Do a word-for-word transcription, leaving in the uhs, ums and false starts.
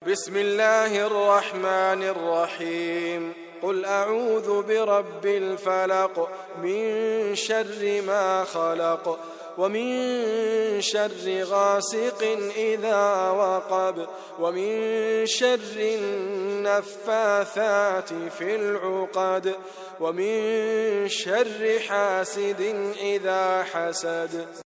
بسم الله الرحمن الرحيم قل أعوذ برب الفلق من شر ما خلق ومن شر غاسق إذا وقب ومن شر النفاثات في العقد ومن شر حاسد إذا حسد.